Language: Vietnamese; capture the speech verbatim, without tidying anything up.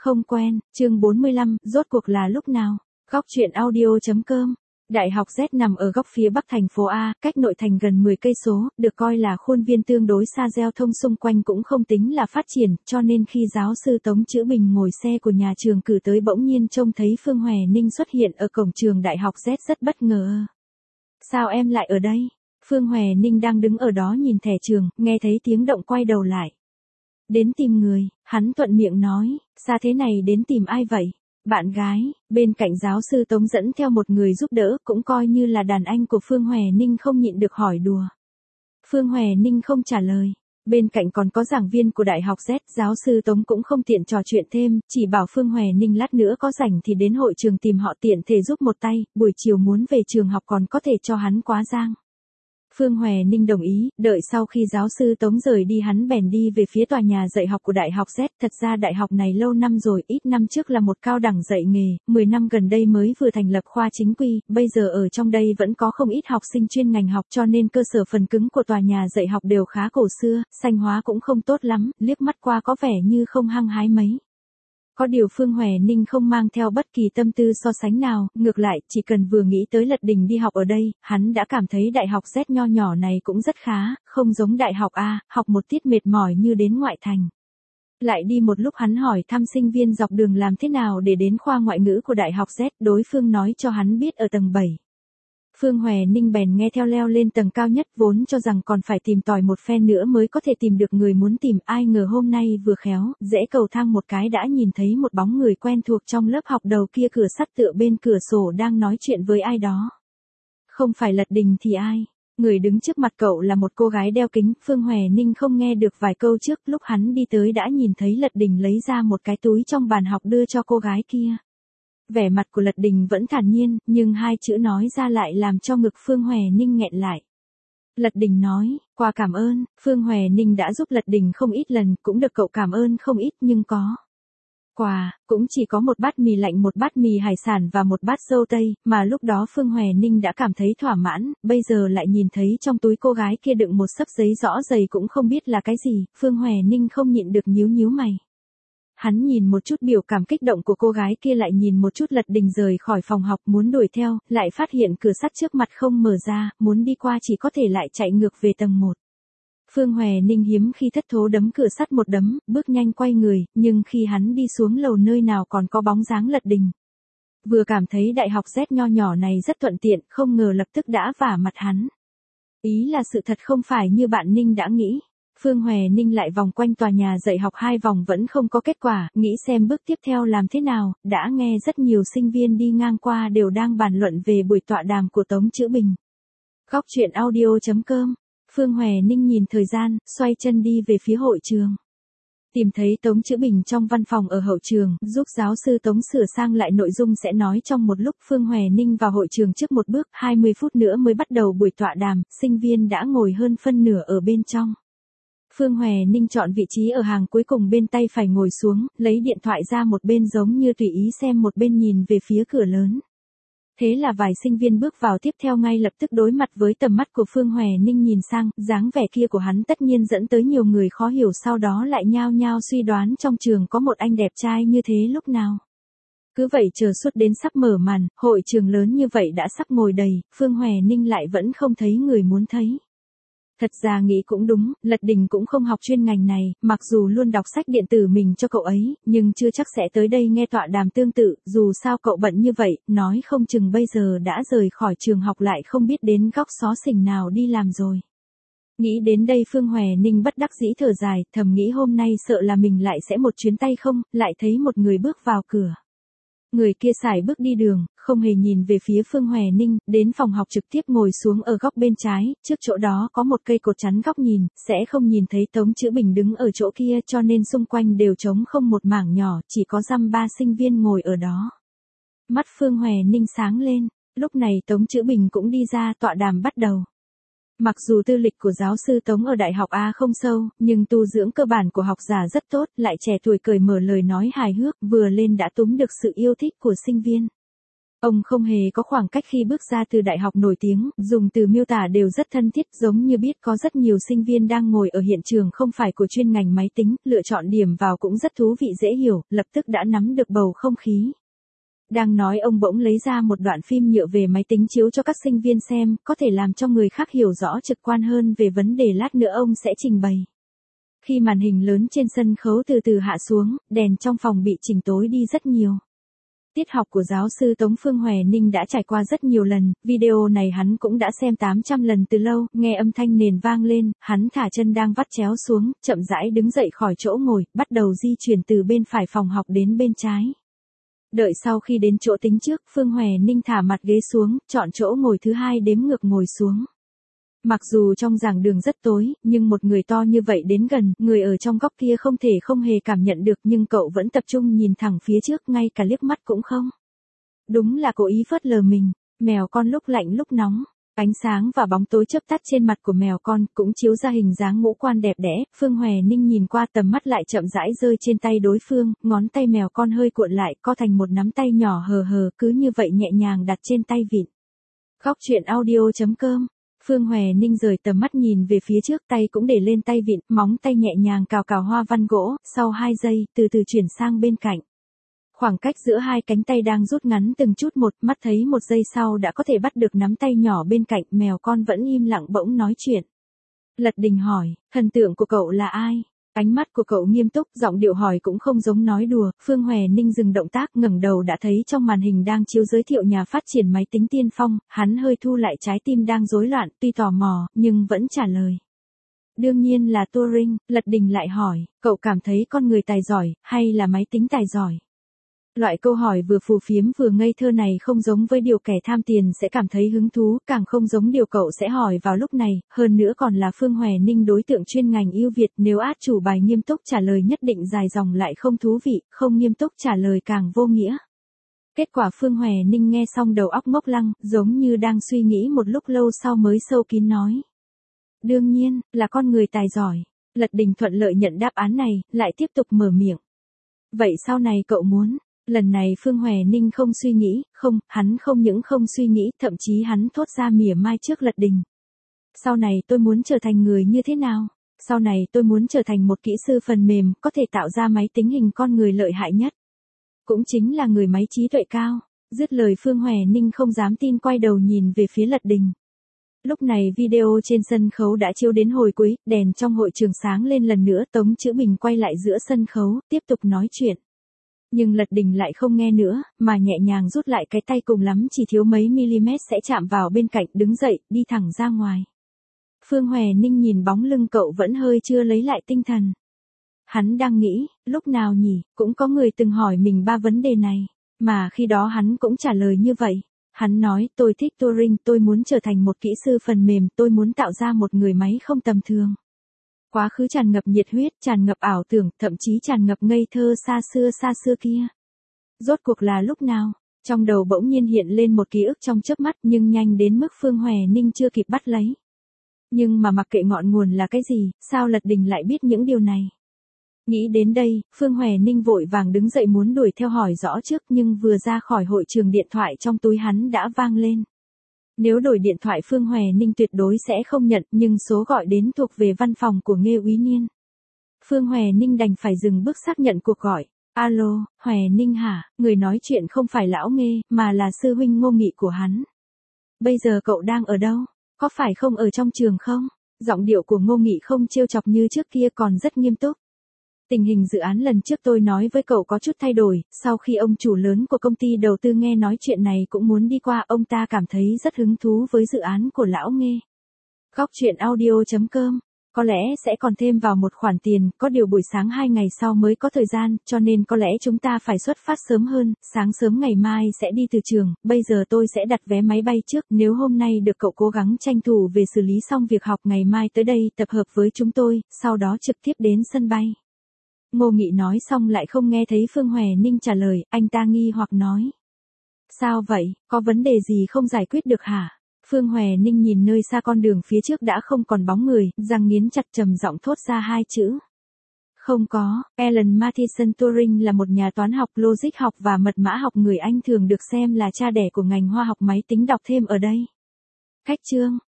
Không quen, chương bốn mươi lăm, rốt cuộc là lúc nào? Góc truyện audio.com. Đại học Z nằm ở góc phía bắc thành phố A, cách nội thành gần mười cây số, được coi là khuôn viên tương đối xa, giao thông xung quanh cũng không tính là phát triển, cho nên khi giáo sư Tống Chữ Bình ngồi xe của nhà trường cử tới bỗng nhiên trông thấy Phương Hòe Ninh xuất hiện ở cổng trường Đại học Z rất bất ngờ. Sao em lại ở đây? Phương Hòe Ninh đang đứng ở đó nhìn thẻ trường, nghe thấy tiếng động quay đầu lại. Đến tìm người, hắn thuận miệng nói, xa thế này đến tìm ai vậy? Bạn gái, bên cạnh giáo sư Tống dẫn theo một người giúp đỡ, cũng coi như là đàn anh của Phương Hòe Ninh, không nhịn được hỏi đùa. Phương Hòe Ninh không trả lời. Bên cạnh còn có giảng viên của Đại học Z, giáo sư Tống cũng không tiện trò chuyện thêm, chỉ bảo Phương Hòe Ninh lát nữa có rảnh thì đến hội trường tìm họ tiện thể giúp một tay, buổi chiều muốn về trường học còn có thể cho hắn quá giang. Phương Hòe Ninh đồng ý, đợi sau khi giáo sư Tống rời đi hắn bèn đi về phía tòa nhà dạy học của Đại học Z. Thật ra đại học này lâu năm rồi, ít năm trước là một cao đẳng dạy nghề, mười năm gần đây mới vừa thành lập khoa chính quy, bây giờ ở trong đây vẫn có không ít học sinh chuyên ngành học, cho nên cơ sở phần cứng của tòa nhà dạy học đều khá cổ xưa, xanh hóa cũng không tốt lắm, liếc mắt qua có vẻ như không hăng hái mấy. Có điều Phương Hòe Ninh không mang theo bất kỳ tâm tư so sánh nào, ngược lại, chỉ cần vừa nghĩ tới Lật Đình đi học ở đây, hắn đã cảm thấy Đại học Z nho nhỏ này cũng rất khá, không giống Đại học A, học một tiết mệt mỏi như đến ngoại thành. Lại đi một lúc hắn hỏi thăm sinh viên dọc đường làm thế nào để đến khoa ngoại ngữ của Đại học Z, đối phương nói cho hắn biết ở tầng bảy. Phương Hòe Ninh bèn nghe theo leo lên tầng cao nhất, vốn cho rằng còn phải tìm tòi một phen nữa mới có thể tìm được người muốn tìm, ai ngờ hôm nay vừa khéo, rẽ cầu thang một cái đã nhìn thấy một bóng người quen thuộc trong lớp học đầu kia, cửa sắt tựa bên cửa sổ đang nói chuyện với ai đó. Không phải Lật Đình thì ai? Người đứng trước mặt cậu là một cô gái đeo kính. Phương Hòe Ninh không nghe được vài câu trước, lúc hắn đi tới đã nhìn thấy Lật Đình lấy ra một cái túi trong bàn học đưa cho cô gái kia. Vẻ mặt của Lật Đình vẫn thản nhiên, nhưng hai chữ nói ra lại làm cho ngực Phương Hòe Ninh nghẹn lại. Lật Đình nói, quà cảm ơn. Phương Hòe Ninh đã giúp Lật Đình không ít lần, cũng được cậu cảm ơn không ít, nhưng có quà, cũng chỉ có một bát mì lạnh, một bát mì hải sản và một bát dâu tây, mà lúc đó Phương Hòe Ninh đã cảm thấy thỏa mãn, bây giờ lại nhìn thấy trong túi cô gái kia đựng một xấp giấy rõ dày cũng không biết là cái gì, Phương Hòe Ninh không nhịn được nhíu nhíu mày. Hắn nhìn một chút biểu cảm kích động của cô gái kia, lại nhìn một chút Lật Đình rời khỏi phòng học muốn đuổi theo, lại phát hiện cửa sắt trước mặt không mở ra, muốn đi qua chỉ có thể lại chạy ngược về tầng một. Phương Hòe Ninh hiếm khi thất thố đấm cửa sắt một đấm, bước nhanh quay người, nhưng khi hắn đi xuống lầu nơi nào còn có bóng dáng Lật Đình. Vừa cảm thấy Đại học Z nho nhỏ này rất thuận tiện, không ngờ lập tức đã vả mặt hắn. Ý là sự thật không phải như bạn Ninh đã nghĩ. Phương Hòe Ninh lại vòng quanh tòa nhà dạy học hai vòng vẫn không có kết quả, nghĩ xem bước tiếp theo làm thế nào, đã nghe rất nhiều sinh viên đi ngang qua đều đang bàn luận về buổi tọa đàm của Tống Chữ Bình. Góc truyện audio.com. Phương Hòe Ninh nhìn thời gian, xoay chân đi về phía hội trường. Tìm thấy Tống Chữ Bình trong văn phòng ở hậu trường, giúp giáo sư Tống sửa sang lại nội dung sẽ nói trong một lúc. Phương Hòe Ninh vào hội trường trước một bước, hai mươi phút nữa mới bắt đầu buổi tọa đàm, sinh viên đã ngồi hơn phân nửa ở bên trong. Phương Hòe Ninh chọn vị trí ở hàng cuối cùng bên tay phải ngồi xuống, lấy điện thoại ra một bên giống như tùy ý xem, một bên nhìn về phía cửa lớn. Thế là vài sinh viên bước vào tiếp theo ngay lập tức đối mặt với tầm mắt của Phương Hòe Ninh nhìn sang, dáng vẻ kia của hắn tất nhiên dẫn tới nhiều người khó hiểu, sau đó lại nhao nhao suy đoán trong trường có một anh đẹp trai như thế lúc nào. Cứ vậy chờ suốt đến sắp mở màn, hội trường lớn như vậy đã sắp ngồi đầy, Phương Hòe Ninh lại vẫn không thấy người muốn thấy. Thật ra nghĩ cũng đúng, Lật Đình cũng không học chuyên ngành này, mặc dù luôn đọc sách điện tử mình cho cậu ấy, nhưng chưa chắc sẽ tới đây nghe tọa đàm tương tự, dù sao cậu bận như vậy, nói không chừng bây giờ đã rời khỏi trường học lại không biết đến góc xó xỉnh nào đi làm rồi. Nghĩ đến đây Phương Hòe Ninh bất đắc dĩ thở dài, thầm nghĩ hôm nay sợ là mình lại sẽ một chuyến tay không, lại thấy một người bước vào cửa. Người kia sải bước đi đường, không hề nhìn về phía Phương Hòe Ninh, đến phòng học trực tiếp ngồi xuống ở góc bên trái, trước chỗ đó có một cây cột chắn góc nhìn, sẽ không nhìn thấy Tống Chữ Bình đứng ở chỗ kia, cho nên xung quanh đều trống không một mảng nhỏ, chỉ có dăm ba sinh viên ngồi ở đó. Mắt Phương Hòe Ninh sáng lên, lúc này Tống Chữ Bình cũng đi ra, tọa đàm bắt đầu. Mặc dù tư lịch của giáo sư Tống ở Đại học A không sâu, nhưng tu dưỡng cơ bản của học giả rất tốt, lại trẻ tuổi cởi mở lời nói hài hước, vừa lên đã túm được sự yêu thích của sinh viên. Ông không hề có khoảng cách khi bước ra từ đại học nổi tiếng, dùng từ miêu tả đều rất thân thiết, giống như biết có rất nhiều sinh viên đang ngồi ở hiện trường không phải của chuyên ngành máy tính, lựa chọn điểm vào cũng rất thú vị dễ hiểu, lập tức đã nắm được bầu không khí. Đang nói ông bỗng lấy ra một đoạn phim nhựa về máy tính chiếu cho các sinh viên xem, có thể làm cho người khác hiểu rõ trực quan hơn về vấn đề lát nữa ông sẽ trình bày. Khi màn hình lớn trên sân khấu từ từ hạ xuống, đèn trong phòng bị chỉnh tối đi rất nhiều. Tiết học của giáo sư Tống Phương Hòe Ninh đã trải qua rất nhiều lần, video này hắn cũng đã xem tám trăm lần từ lâu, nghe âm thanh nền vang lên, hắn thả chân đang vắt chéo xuống, chậm rãi đứng dậy khỏi chỗ ngồi, bắt đầu di chuyển từ bên phải phòng học đến bên trái. Đợi sau khi đến chỗ tính trước, Phương Hòe Ninh thả mặt ghế xuống, chọn chỗ ngồi thứ hai đếm ngược ngồi xuống. Mặc dù trong giảng đường rất tối, nhưng một người to như vậy đến gần, người ở trong góc kia không thể không hề cảm nhận được, nhưng cậu vẫn tập trung nhìn thẳng phía trước, ngay cả liếc mắt cũng không. Đúng là cố ý phớt lờ mình, mèo con lúc lạnh lúc nóng. Ánh sáng và bóng tối chớp tắt trên mặt của mèo con, cũng chiếu ra hình dáng ngũ quan đẹp đẽ. Phương Hòe Ninh nhìn qua, tầm mắt lại chậm rãi rơi trên tay đối phương, ngón tay mèo con hơi cuộn lại, co thành một nắm tay nhỏ hờ hờ, cứ như vậy nhẹ nhàng đặt trên tay vịn. Góc truyện audio chấm com. Phương Hòe Ninh rời tầm mắt nhìn về phía trước, tay cũng để lên tay vịn, móng tay nhẹ nhàng cào cào hoa văn gỗ, sau hai giây, từ từ chuyển sang bên cạnh. Khoảng cách giữa hai cánh tay đang rút ngắn từng chút một, mắt thấy một giây sau đã có thể bắt được nắm tay nhỏ bên cạnh, mèo con vẫn im lặng bỗng nói chuyện. Lật Đình hỏi, thần tượng của cậu là ai? Ánh mắt của cậu nghiêm túc, giọng điệu hỏi cũng không giống nói đùa. Phương Hòe Ninh dừng động tác, ngẩng đầu đã thấy trong màn hình đang chiếu giới thiệu nhà phát triển máy tính tiên phong, hắn hơi thu lại trái tim đang rối loạn, tuy tò mò, nhưng vẫn trả lời. Đương nhiên là Turing. Lật Đình lại hỏi, cậu cảm thấy con người tài giỏi, hay là máy tính tài giỏi? Loại câu hỏi vừa phù phiếm vừa ngây thơ này không giống với điều kẻ tham tiền sẽ cảm thấy hứng thú, càng không giống điều cậu sẽ hỏi vào lúc này, hơn nữa còn là Phương Hòe Ninh đối tượng chuyên ngành ưu việt, nếu át chủ bài nghiêm túc trả lời nhất định dài dòng lại không thú vị, không nghiêm túc trả lời càng vô nghĩa. Kết quả Phương Hòe Ninh nghe xong đầu óc ngốc lăng, giống như đang suy nghĩ một lúc lâu sau mới sâu kín nói. Đương nhiên, là con người tài giỏi. Lật Đình thuận lợi nhận đáp án này, lại tiếp tục mở miệng. Vậy sau này cậu muốn? Lần này Phương Hòe Ninh không suy nghĩ, không, hắn không những không suy nghĩ, thậm chí hắn thốt ra mỉa mai trước Lật Đình. Sau này tôi muốn trở thành người như thế nào? Sau này tôi muốn trở thành một kỹ sư phần mềm, có thể tạo ra máy tính hình con người lợi hại nhất. Cũng chính là người máy trí tuệ cao. Dứt lời Phương Hòe Ninh không dám tin quay đầu nhìn về phía Lật Đình. Lúc này video trên sân khấu đã chiếu đến hồi cuối, đèn trong hội trường sáng lên lần nữa, Tống Chữ Bình quay lại giữa sân khấu, tiếp tục nói chuyện. Nhưng Lật Đình lại không nghe nữa, mà nhẹ nhàng rút lại cái tay, cùng lắm chỉ thiếu mấy mm sẽ chạm vào bên cạnh, đứng dậy, đi thẳng ra ngoài. Phương Hòe Ninh nhìn bóng lưng cậu vẫn hơi chưa lấy lại tinh thần. Hắn đang nghĩ, lúc nào nhỉ, cũng có người từng hỏi mình ba vấn đề này, mà khi đó hắn cũng trả lời như vậy. Hắn nói, tôi thích Turing, tôi muốn trở thành một kỹ sư phần mềm, tôi muốn tạo ra một người máy không tầm thường. Quá khứ tràn ngập nhiệt huyết, tràn ngập ảo tưởng, thậm chí tràn ngập ngây thơ xa xưa xa xưa kia. Rốt cuộc là lúc nào? Trong đầu bỗng nhiên hiện lên một ký ức trong chớp mắt, nhưng nhanh đến mức Phương Hòe Ninh chưa kịp bắt lấy. Nhưng mà mặc kệ ngọn nguồn là cái gì, sao Lật Đình lại biết những điều này? Nghĩ đến đây, Phương Hòe Ninh vội vàng đứng dậy muốn đuổi theo hỏi rõ trước, nhưng vừa ra khỏi hội trường điện thoại trong túi hắn đã vang lên. Nếu đổi điện thoại Phương Hòe Ninh tuyệt đối sẽ không nhận, nhưng số gọi đến thuộc về văn phòng của Nghê Úy Niên. Phương Hòe Ninh đành phải dừng bước xác nhận cuộc gọi. Alo, Hòe Ninh hả? Người nói chuyện không phải lão Nghê, mà là sư huynh Ngô Nghị của hắn. Bây giờ cậu đang ở đâu? Có phải không ở trong trường không? Giọng điệu của Ngô Nghị không trêu chọc như trước kia, còn rất nghiêm túc. Tình hình dự án lần trước tôi nói với cậu có chút thay đổi, sau khi ông chủ lớn của công ty đầu tư nghe nói chuyện này cũng muốn đi qua, ông ta cảm thấy rất hứng thú với dự án của lão Nghê. Góc truyện audio chấm com. Có lẽ sẽ còn thêm vào một khoản tiền, có điều buổi sáng hai ngày sau mới có thời gian, cho nên có lẽ chúng ta phải xuất phát sớm hơn, sáng sớm ngày mai sẽ đi từ trường, bây giờ tôi sẽ đặt vé máy bay trước, nếu hôm nay được cậu cố gắng tranh thủ về xử lý xong việc học, ngày mai tới đây tập hợp với chúng tôi, sau đó trực tiếp đến sân bay. Ngô Nghị nói xong lại không nghe thấy Phương Hòe Ninh trả lời, anh ta nghi hoặc nói. Sao vậy, có vấn đề gì không giải quyết được hả? Phương Hòe Ninh nhìn nơi xa con đường phía trước đã không còn bóng người, răng nghiến chặt trầm giọng thốt ra hai chữ. Không có, Alan Matheson Turing là một nhà toán học, logic học và mật mã học người Anh thường được xem là cha đẻ của ngành hóa học máy tính, đọc thêm ở đây. Cách chương